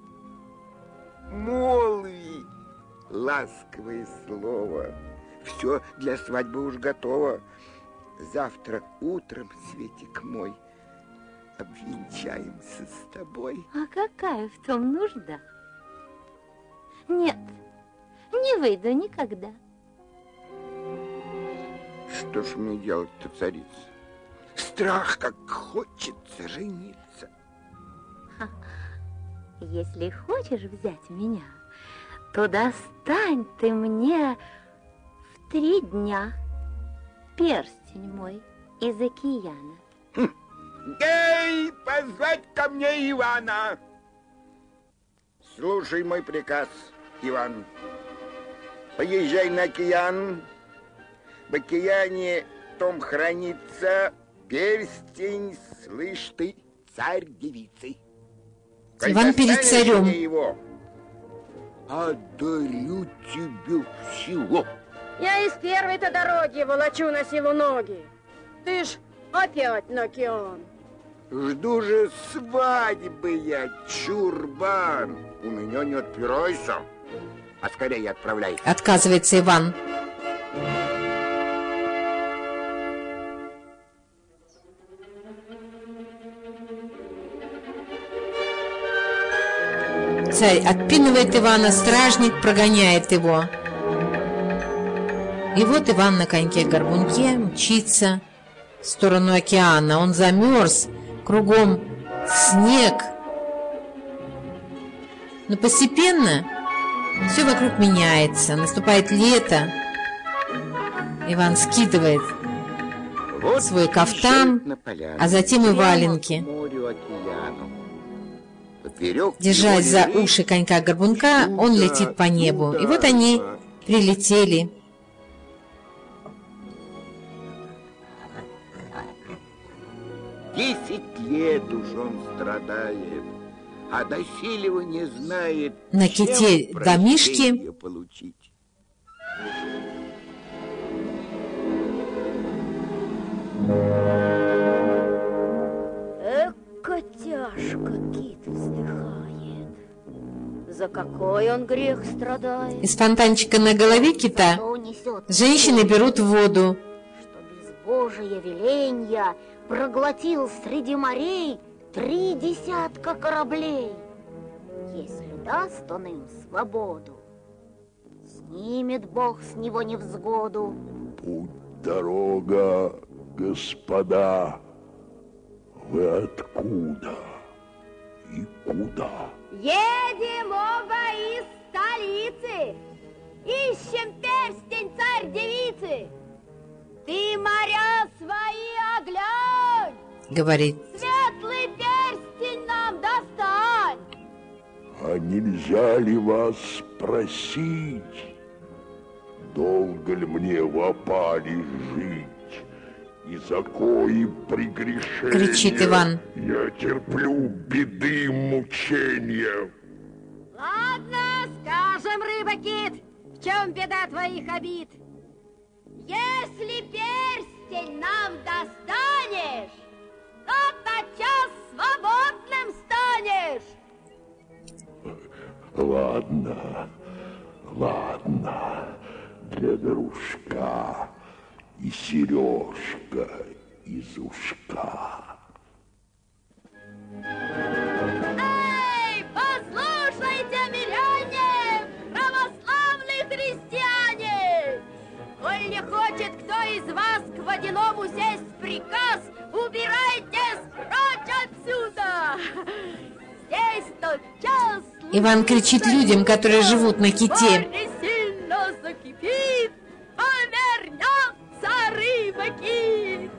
Молви ласковое слово, все для свадьбы уж готово. Завтра утром, Светик мой, обвенчаемся с тобой. А какая в том нужда? Нет, не выйду никогда. Что ж мне делать-то, царица? Страх, как хочется жениться. Ха. Если хочешь взять меня, то достань ты мне в три дня перстень мой из океана. Хм. Эй, позвать ко мне Ивана! Слушай мой приказ, Иван. Поезжай на океан. В океане том хранится перстень, слышь ты, царь девицы. Иван перед царем. Его, одарю тебе всего. Я из первой-то дороги волочу на силу ноги. Ты ж опять на океан. Жду же свадьбы я, чурбан. У меня не отпирайся, а скорее отправляйся. Отказывается Иван. Царь отпинывает Ивана, стражник прогоняет его. И вот Иван на коньке-горбунке мчится в сторону океана. Он замерз, кругом снег. Но постепенно все вокруг меняется. Наступает лето. Иван скидывает Вот свой кафтан, на поляну, а затем и прямо валенки. к морю, океану. Поперек Держась его за реки уши конька-горбунка, он туда, летит по небу. И туда, вот они туда. прилетели. Десять лет уж он страдает, а доселе не знает, На чем ките домишки. прощение получить. Эка тяжко кит вздыхает. За какой он грех страдает? Из фонтанчика на голове кита Что несет женщины берут воду. что без Божия веленья проглотил среди морей три десятка кораблей. Если даст он им свободу, снимет Бог с него невзгоду. Путь дорога, господа, вы откуда и куда? Едем оба из столицы, ищем перстень царь-девицы. Ты моря свои оглянь, Говорит. светлый перстень нам достань. А нельзя ли вас спросить, долго ли мне в опале жить? И за кои прегрешения Кричит Иван. я терплю беды мучения. Ладно, скажем, рыба-кит, в чем беда твоих обид? Если перстень нам достанешь, то тотчас свободным станешь. Ладно, ладно, для дружка и сережка из ушка. Эй, послушайте, миряне, православные христиане! Коль не хочет кто из вас к водяному сесть приказ, убирайтесь прочь отсюда! Здесь тотчас... Иван кричит людям, которые живут на ките. Море сильно закипит, повернется рыба-кит.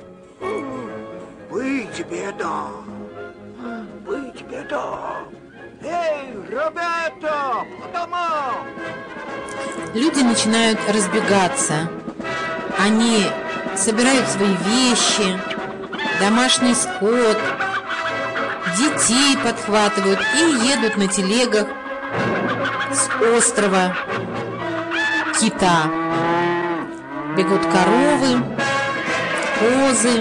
Быть беда, быть беда. Эй, ребята, по домам! Люди начинают разбегаться. Они собирают свои вещи, домашний скот, детей подхватывают и едут на телегах с острова Кита. Бегут коровы, козы.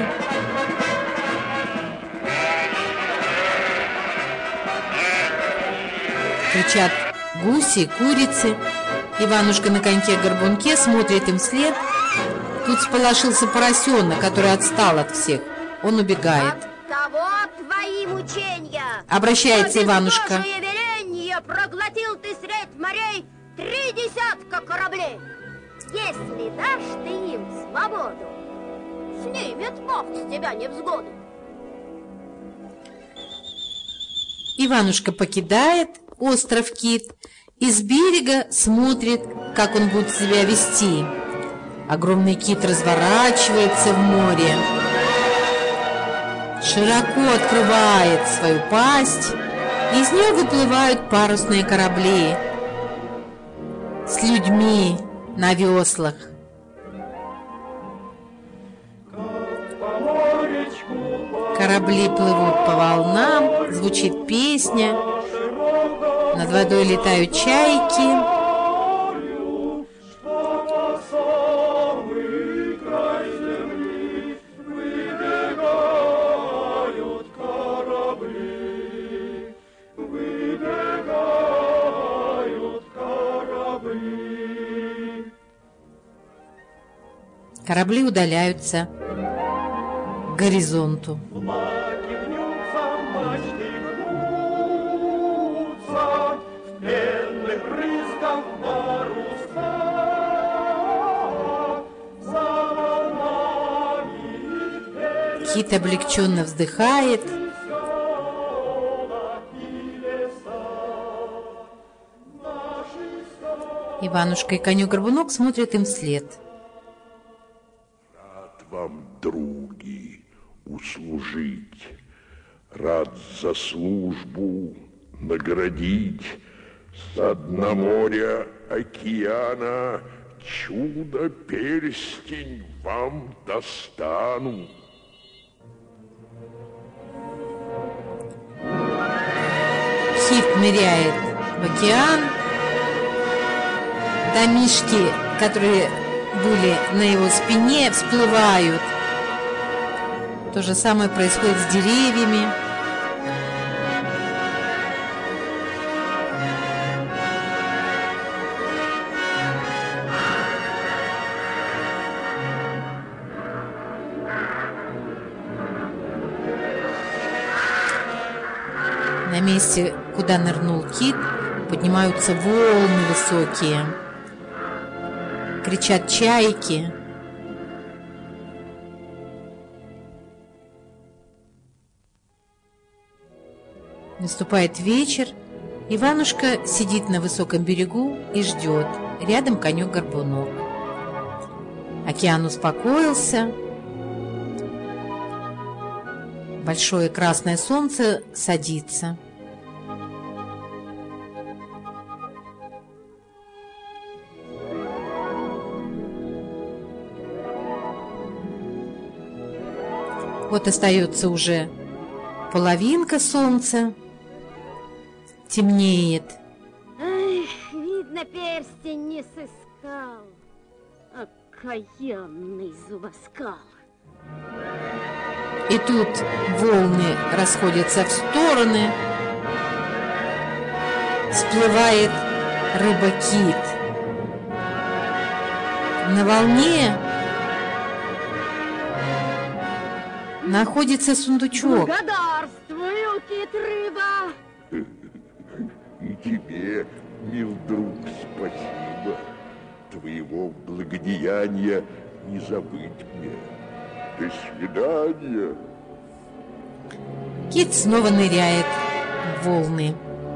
Кричат гуси, курицы. Иванушка на коньке-горбунке смотрит им вслед. Тут сполошился поросенок, который отстал от всех. Он убегает. Оттого твои мучения. Обращается Что без Иванушка. Божие веленье проглотил ты средь морей три десятка кораблей. Если дашь ты им свободу, снимет Бог с тебя невзгоду. Иванушка покидает остров Кит и с берега смотрит, как он будет себя вести. Огромный кит разворачивается в море, широко открывает свою пасть, и из нее выплывают парусные корабли с людьми на веслах. Как по моречку Корабли плывут по волнам, звучит песня, над водой летают чайки. Корабли удаляются к горизонту. Кит облегченно вздыхает. Иванушка и конек-горбунок смотрят им вслед. Вам, други, услужить, рад за службу наградить, с дна моря океана чудо-перстень вам достану. Кит ныряет в океан. Домишки, которые были на его спине, всплывают. То же самое происходит с деревьями. На месте, куда нырнул кит, поднимаются волны высокие. Кричат чайки. Наступает вечер. Иванушка сидит на высоком берегу и ждет. Рядом конек-горбунок. Океан успокоился. Большое красное солнце садится. Вот остается уже половинка солнца. Темнеет. Эх, видно, перстень не сыскал. Окаянный зубоскал. И тут волны расходятся в стороны. Всплывает рыба-кит. На волне находится сундучок. Благодарствую, кит-рыба. И тебе, мил друг, спасибо. Твоего благодеяния не забыть мне. До свидания. Кит снова ныряет в волны.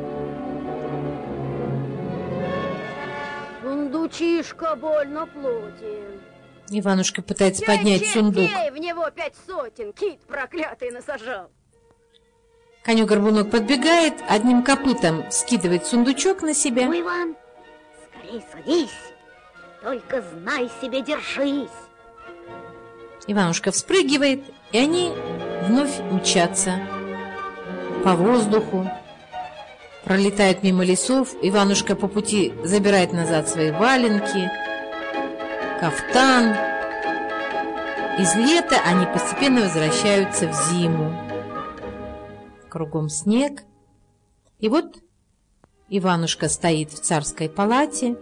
Сундучишка больно плотен. Иванушка пытается поднять сундук. В него пять сотен, кит проклятый насажал. Конек-горбунок подбегает, одним копытом скидывает сундучок на себя. Ну, Иван, скорей садись, только знай себе, держись. Иванушка вспрыгивает, и они вновь мчатся по воздуху, пролетают мимо лесов. Иванушка по пути забирает назад свои валенки, кафтан. Из лета они постепенно возвращаются в зиму. Кругом снег. И вот Иванушка стоит в царской палате,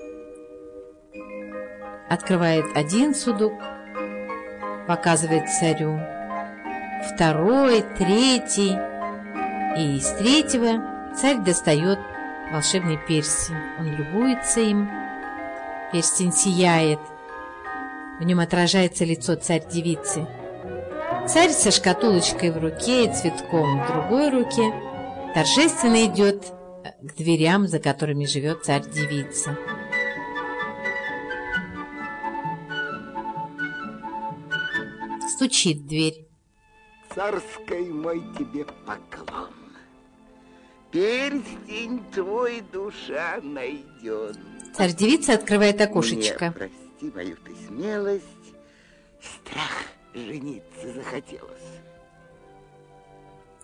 открывает один сундук, показывает царю второй, третий, и из третьего царь достает волшебный перстень. Он любуется им. Перстень сияет. В нем отражается лицо царь-девицы. Царь со шкатулочкой в руке и цветком в другой руке торжественно идет к дверям, за которыми живет царь-девица. Стучит в дверь. Царской мой тебе поклон. Перстень твой душа найдет. Царь-девица открывает окошечко. Мне, прости мою ты смелость, страх жениться захотелось.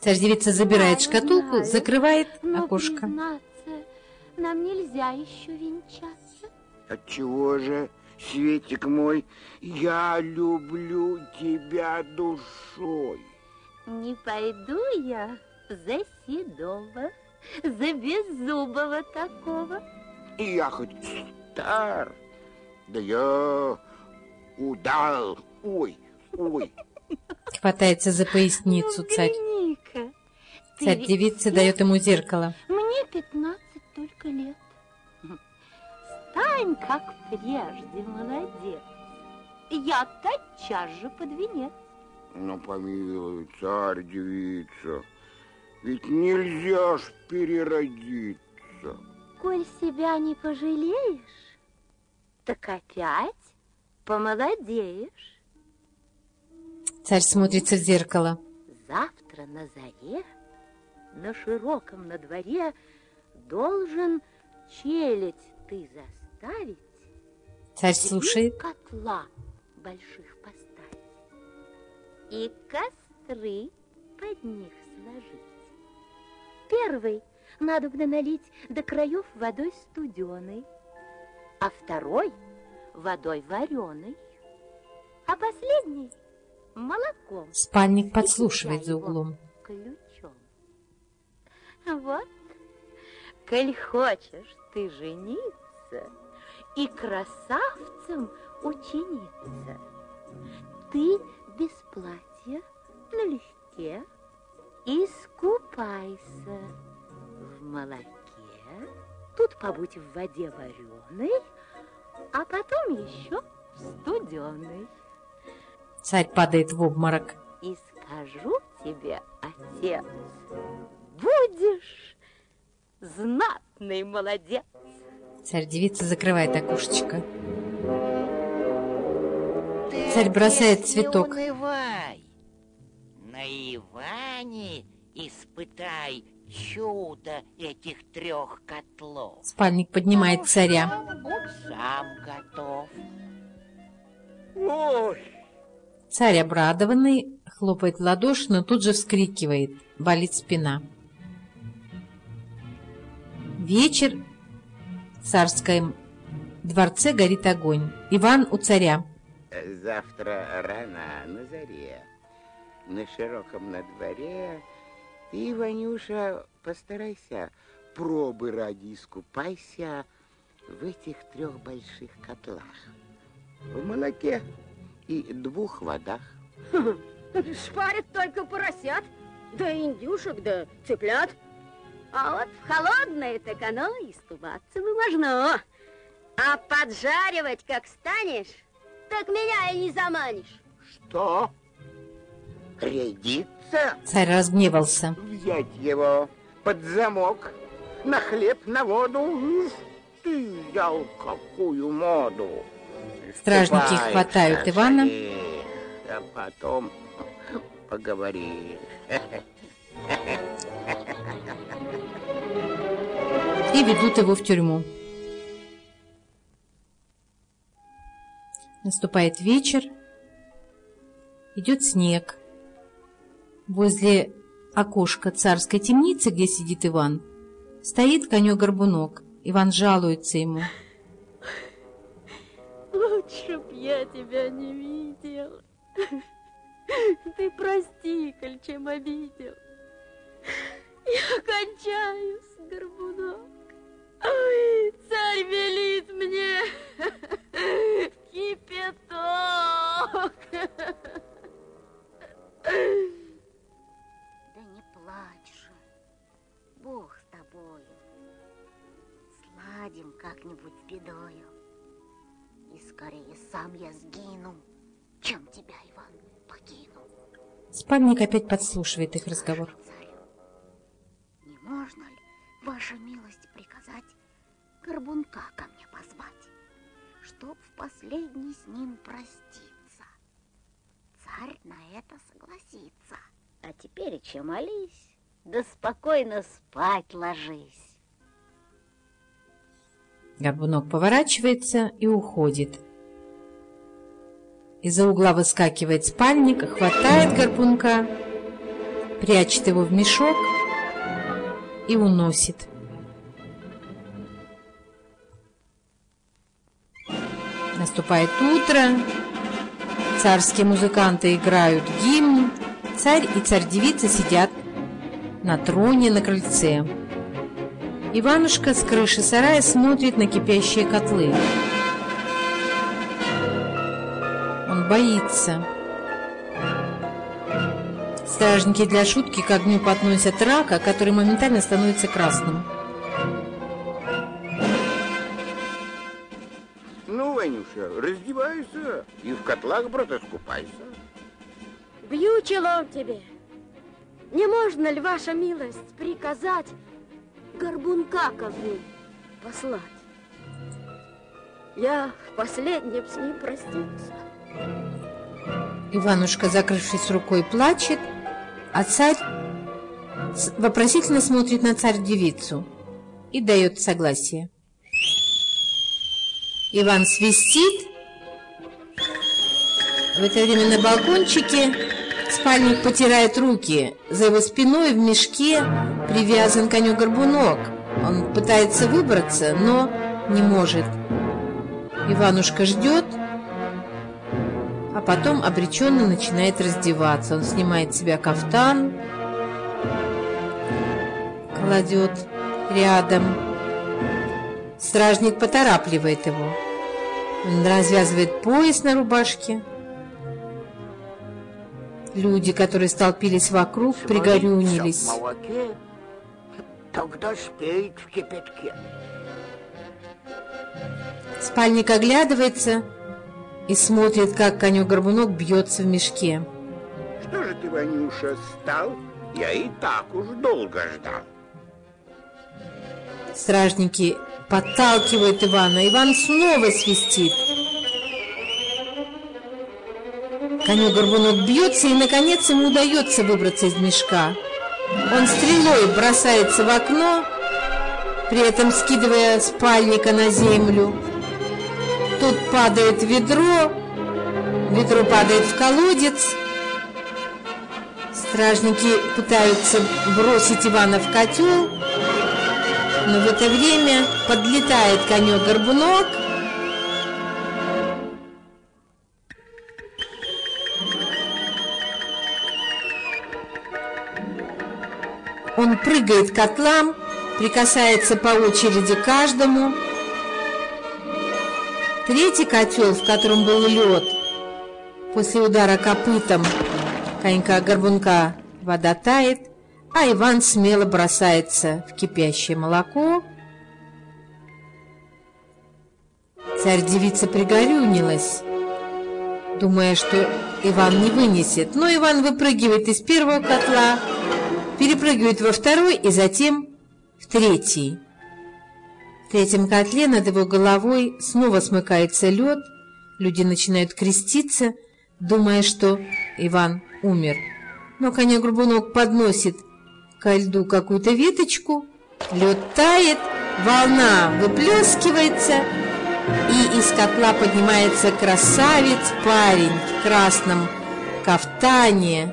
Царь-девица забирает шкатулку, знаю, закрывает но, окошко. признаться, нам нельзя еще венчаться. Отчего же, Светик мой, я люблю тебя душой. Не пойду я за седого, за беззубого такого. И я хоть стар, да я удал. Ой, ой. Хватается за поясницу царь. Взгляни-ка, ты Царь-девица ведь дает ему зеркало. Мне пятнадцать только лет. Стань, как прежде, молодец. Я тотчас же под венец. Ну, помилуй, царь-девица, ведь нельзя ж переродиться. Коль себя не пожалеешь, так опять помолодеешь. Царь смотрится в зеркало. Завтра на заре, на широком на дворе, должен челядь ты заставить, Царь слушает. котла больших поставить и костры под них сложить. Первый надобно налить до краев водой студеной, а второй водой вареной, а последний молоком. Спальник подслушивает за углом. Ключом. Вот, коль хочешь ты жениться и красавцем учениться, ты без платья налегке искупайся в молоке, тут побудь в воде вареной, а потом еще в студеной. Царь падает в обморок. И скажу тебе, отец, будешь знатный молодец. Царь-девица закрывает окошечко. Царь бросает Ты цветок. не унывай. На Иване испытай чудо этих трех котлов. Спальник поднимает царя. Сам готов. Ой, Царь обрадованный, хлопает в ладоши, но тут же вскрикивает. Болит спина. Вечер. В царском дворце горит огонь. Иван у царя. завтра рано на заре, на широком на дворе, ты, Ванюша, постарайся, пробы ради искупайся в этих трех больших котлах. В молоке и двух водах. Шпарят только поросят, да индюшек, да цыплят. А вот в холодное так оно искупаться бы можно. А поджаривать как станешь, так меня и не заманишь. Что? Рядиться? Царь разгневался. Взять его под замок, на хлеб, на воду. Ты взял какую моду? Стражники Ступай, хватают шаши, Ивана. а потом поговоришь. И ведут его в тюрьму. Наступает вечер. Идет снег. Возле окошка царской темницы, где сидит Иван, стоит конек-горбунок. Иван жалуется ему. Лучше б я тебя не видел. Ты прости, коль чем обидел. Я кончаюсь, горбунок. Ой, царь велит мне кипяток. Да не плачь же, Бог с тобою. Сладим как-нибудь с бедою. И скорее сам я сгину, чем тебя, Иван, покину. Спальник опять подслушивает их разговор. Царю, не можно ли, ваша милость, приказать горбунка ко мне позвать, чтоб в последний с ним проститься? Царь на это согласится. А теперь че молись, да спокойно спать ложись. Горбунок поворачивается и уходит. Из-за угла выскакивает спальник, хватает горбунка прячет его в мешок и уносит. Наступает утро, царские музыканты играют гимн, царь и царь-девица сидят на троне на крыльце. Иванушка с крыши сарая смотрит на кипящие котлы. Он боится. Стражники для шутки к огню подносят рака, который моментально становится красным. Ну, Ванюша, раздевайся и в котлах, брат, искупайся. Бью челом тебе. Не можно ли, ваша милость, приказать горбунка ко мне послать? Я в последнем с ним простился. Иванушка, закрывшись рукой, плачет, а царь вопросительно смотрит на царь-девицу и дает согласие. Иван свистит. В это время на балкончике спальник потирает руки. За его спиной в мешке привязан конек-горбунок. Он пытается выбраться, но не может. Иванушка ждет, а потом обреченно начинает раздеваться. Он снимает с себя кафтан, кладет рядом. Стражник поторапливает его. Он развязывает пояс на рубашке. Люди, которые столпились вокруг, пригорюнились. В молоке, тогда спеет в кипятке. Спальник оглядывается и смотрит, как конек-горбунок бьется в мешке. Что же ты, Ванюша, стал? Я и так уж долго ждал. Стражники подталкивают Ивана. Иван снова свистит. Конек-горбунок бьется, и, наконец, ему удается выбраться из мешка. Он стрелой бросается в окно, при этом скидывая спальника на землю. Тут падает ведро, ведро падает в колодец. Стражники пытаются бросить Ивана в котел, но в это время подлетает конек-горбунок. Он прыгает к котлам, прикасается по очереди к каждому. Третий котел, в котором был лед, после удара копытом конька-горбунка вода тает, а Иван смело бросается в кипящее молоко. Царь-девица пригорюнилась, думая, что Иван не вынесет, но Иван выпрыгивает из первого котла, перепрыгивает во второй и затем в третий. В третьем котле над его головой снова смыкается лед, люди начинают креститься, думая, что Иван умер. Но конек-горбунок подносит ко льду какую-то веточку, лед тает, волна выплескивается, и из котла поднимается красавец-парень в красном кафтане,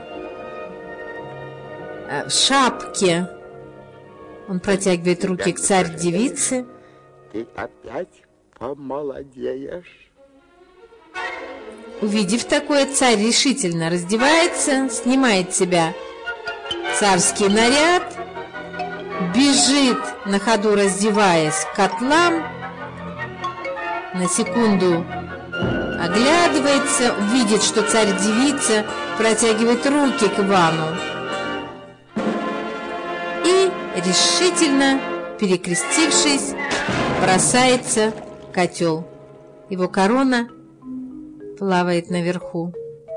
в шапке. Он протягивает руки к царь-девице. Ты опять помолодеешь. Увидев такое, царь решительно раздевается, снимает с себя царский наряд, бежит на ходу, раздеваясь, к котлам, на секунду оглядывается, видит, что царь-девица протягивает руки к Ивану и, решительно перекрестившись, бросается в котел. Его корона плавает наверху.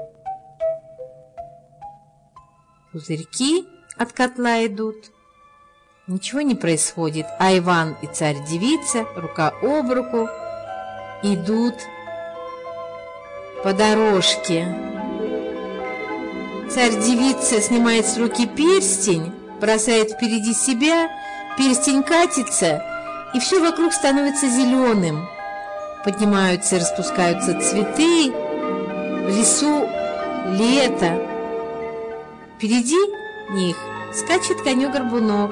Пузырьки от котла идут. Ничего не происходит, а Иван и царь-девица рука об руку идут по дорожке. Царь-девица снимает с руки перстень, бросает впереди себя, перстень катится, и все вокруг становится зеленым. Поднимаются и распускаются цветы, в лесу лето. Впереди них скачет конек-горбунок.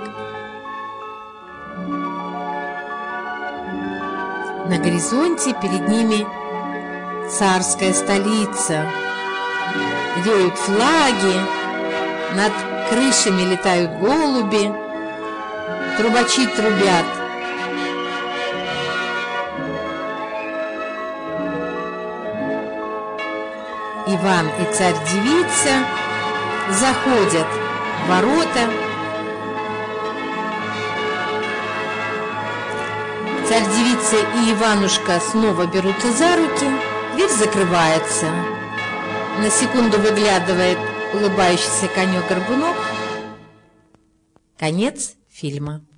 На горизонте перед ними царская столица. Реют флаги, над крышами летают голуби, трубачи трубят. Иван и царь-девица заходят в ворота. Царь-девица и Иванушка снова берутся за руки, дверь закрывается. На секунду выглядывает улыбающийся конек-горбунок. Конец фильма.